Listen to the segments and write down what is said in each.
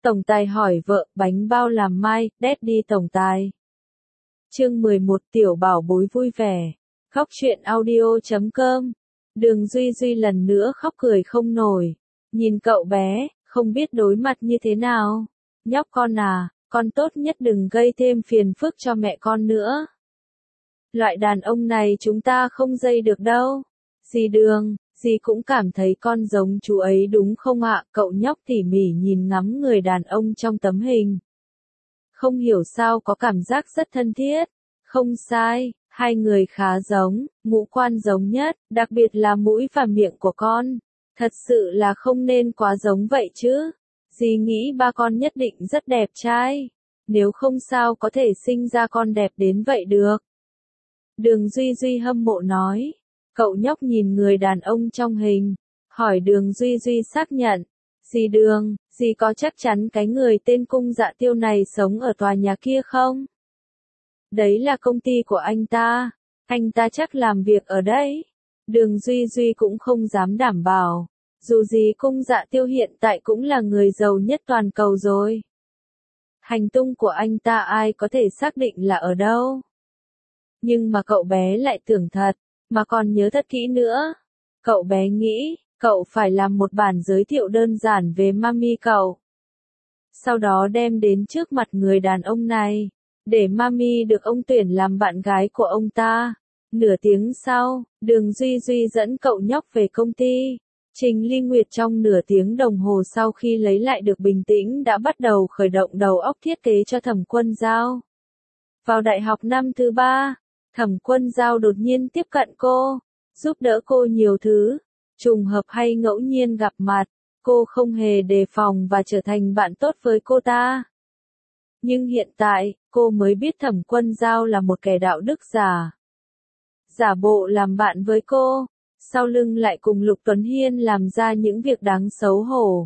Tổng tài hỏi vợ, bánh bao làm mai, Daddy tổng tài. Chương 11 Tiểu bảo bối vui vẻ. Khóc chuyện audio.com. Đường Duy Duy lần nữa khóc cười không nổi. Nhìn cậu bé, không biết đối mặt như thế nào. Nhóc con à, con tốt nhất đừng gây thêm phiền phức cho mẹ con nữa. Loại đàn ông này chúng ta không dây được đâu. Dì Đường, dì cũng cảm thấy con giống chú ấy đúng không ạ? Cậu nhóc tỉ mỉ nhìn ngắm người đàn ông trong tấm hình. Không hiểu sao có cảm giác rất thân thiết. Không sai, hai người khá giống, ngũ quan giống nhất, đặc biệt là mũi và miệng của con. Thật sự là không nên quá giống vậy chứ. Dì nghĩ ba con nhất định rất đẹp trai. Nếu không sao có thể sinh ra con đẹp đến vậy được. Đường Duy Duy hâm mộ nói. Cậu nhóc nhìn người đàn ông trong hình. Hỏi Đường Duy Duy xác nhận. Dì Đường, dì có chắc chắn cái người tên Cung Dạ Tiêu này sống ở tòa nhà kia không? Đấy là công ty của anh ta chắc làm việc ở đấy. Đường Duy Duy cũng không dám đảm bảo. Dù gì Cung Dạ Tiêu hiện tại cũng là người giàu nhất toàn cầu rồi. Hành tung của anh ta ai có thể xác định là ở đâu. Nhưng mà cậu bé lại tưởng thật, mà còn nhớ thật kỹ nữa. Cậu bé nghĩ, cậu phải làm một bản giới thiệu đơn giản về mami cậu. Sau đó đem đến trước mặt người đàn ông này, để mami được ông tuyển làm bạn gái của ông ta. Nửa tiếng sau, Đường Duy Duy dẫn cậu nhóc về công ty. Trình Ly Nguyệt trong nửa tiếng đồng hồ sau khi lấy lại được bình tĩnh đã bắt đầu khởi động đầu óc thiết kế cho Thẩm Quân Giao. Vào đại học năm thứ 3, Thẩm Quân Giao đột nhiên tiếp cận cô, giúp đỡ cô nhiều thứ, trùng hợp hay ngẫu nhiên gặp mặt, cô không hề đề phòng và trở thành bạn tốt với cô ta. Nhưng hiện tại, cô mới biết Thẩm Quân Giao là một kẻ đạo đức giả. Giả bộ làm bạn với cô, sau lưng lại cùng Lục Tuấn Hiên làm ra những việc đáng xấu hổ.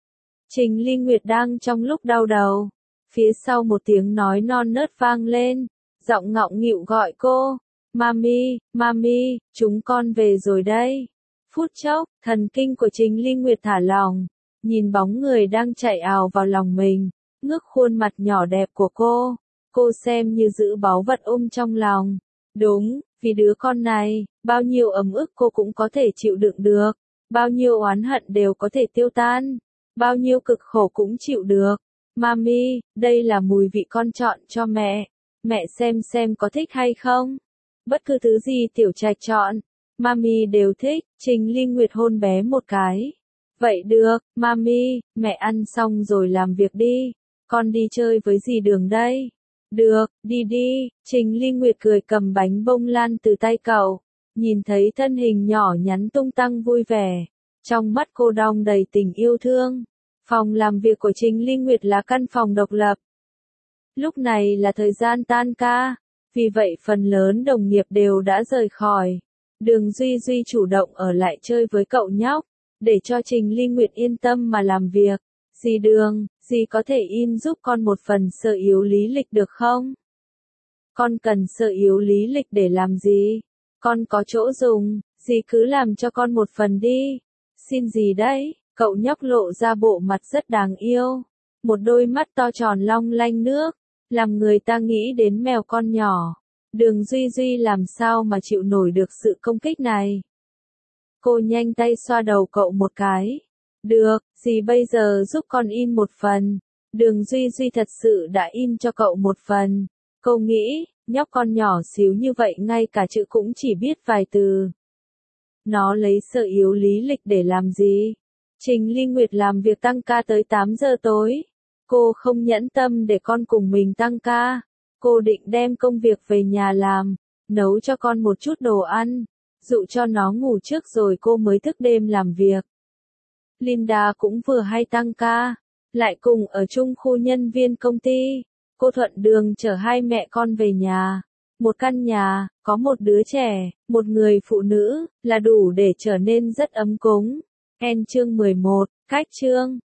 Trình Ly Nguyệt đang trong lúc đau đầu, phía sau một tiếng nói non nớt vang lên, giọng ngọng nghịu gọi cô, Mami, Mami, chúng con về rồi đây. Phút chốc, thần kinh của Trình Ly Nguyệt thả lỏng, nhìn bóng người đang chạy ào vào lòng mình, ngước khuôn mặt nhỏ đẹp của cô xem như giữ báu vật ôm trong lòng. Đúng, vì đứa con này, bao nhiêu ấm ức cô cũng có thể chịu đựng được, bao nhiêu oán hận đều có thể tiêu tan, bao nhiêu cực khổ cũng chịu được. Mami, đây là mùi vị con chọn cho mẹ xem có thích hay không? Bất cứ thứ gì Tiểu Trạch chọn, Mami đều thích. Trình Ly Nguyệt hôn bé một cái. Vậy được, Mami, mẹ ăn xong rồi làm việc đi, con đi chơi với dì Đường đây. Được, đi đi. Trình Ly Nguyệt cười cầm bánh bông lan từ tay cậu, nhìn thấy thân hình nhỏ nhắn tung tăng vui vẻ, trong mắt cô đong đầy tình yêu thương. Phòng làm việc của Trình Ly Nguyệt là căn phòng độc lập. Lúc này là thời gian tan ca, vì vậy phần lớn đồng nghiệp đều đã rời khỏi. Đường Duy Duy chủ động ở lại chơi với cậu nhóc, để cho Trình Ly Nguyệt yên tâm mà làm việc. Dì Đường, dì có thể in giúp con một phần sơ yếu lý lịch được không? Con cần sơ yếu lý lịch để làm gì? Con có chỗ dùng, dì cứ làm cho con một phần đi. Xin gì đấy? Cậu nhóc lộ ra bộ mặt rất đáng yêu. Một đôi mắt to tròn long lanh nước, làm người ta nghĩ đến mèo con nhỏ. Đường Duy Duy làm sao mà chịu nổi được sự công kích này. Cô nhanh tay xoa đầu cậu một cái. Được, dì bây giờ giúp con in một phần. Đường Duy Duy thật sự đã in cho cậu một phần. Cô nghĩ, nhóc con nhỏ xíu như vậy ngay cả chữ cũng chỉ biết vài từ. Nó lấy sơ yếu lý lịch để làm gì? Trình Ly Nguyệt làm việc tăng ca tới 8 giờ tối. Cô không nhẫn tâm để con cùng mình tăng ca. Cô định đem công việc về nhà làm, nấu cho con một chút đồ ăn, dụ cho nó ngủ trước rồi cô mới thức đêm làm việc. Linda cũng vừa hay tăng ca, lại cùng ở chung khu nhân viên công ty. Cô thuận đường chở hai mẹ con về nhà. Một căn nhà, có một đứa trẻ, một người phụ nữ, là đủ để trở nên rất ấm cúng. Chương 11, cách chương.